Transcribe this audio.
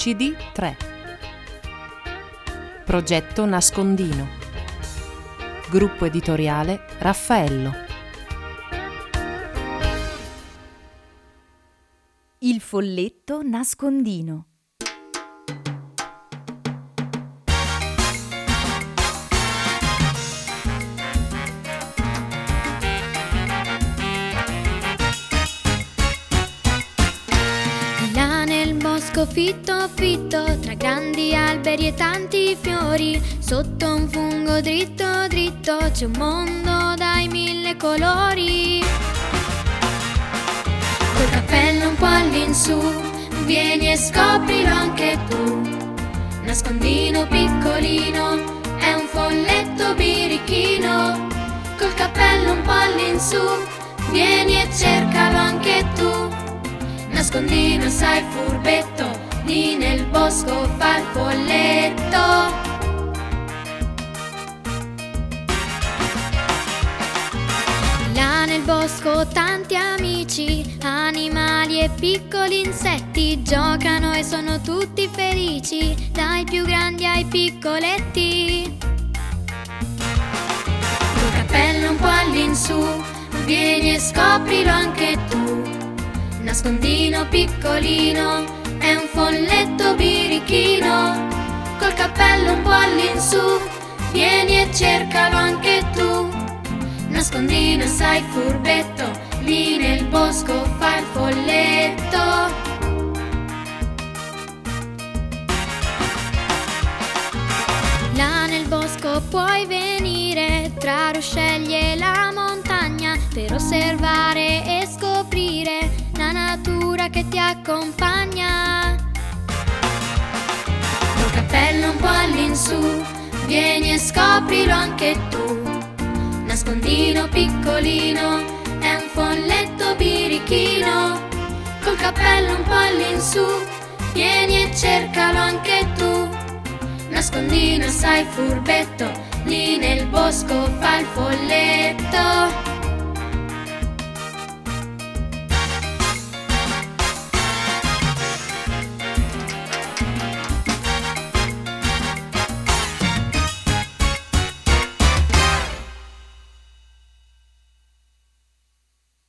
CD 3. Progetto Nascondino. Gruppo editoriale Raffaello. Il folletto nascondino. Là nel bosco fitto fitto, tra grandi alberi e tanti fiori, sotto un fungo dritto dritto, c'è un mondo dai 1000 colori. Col cappello un po' all'insù, vieni e scoprilo anche tu. Nascondino piccolino, è un folletto birichino. Col cappello un po' all'insù, vieni e cercalo anche tu. Nascondino, sai furbetto, lì nel bosco fa il folletto. Là nel bosco tanti amici, animali e piccoli insetti, giocano e sono tutti felici, dai più grandi ai piccoletti. Col cappello un po' all'insù, vieni e scoprilo anche tu. Nascondino piccolino, è un folletto birichino. Col cappello un po' all'insù, vieni e cercalo anche tu. Nascondino, sai furbetto, lì nel bosco fa il folletto. Là nel bosco puoi venire, tra ruscelli e la montagna, per osservare e scoprire la natura che ti accompagna. Col cappello un po' all'insù, vieni e scoprilo anche tu. Nascondino piccolino, è un folletto birichino. Col cappello un po' all'insù, vieni e cercalo anche tu. Nascondino, sai furbetto, lì nel bosco fa il folletto.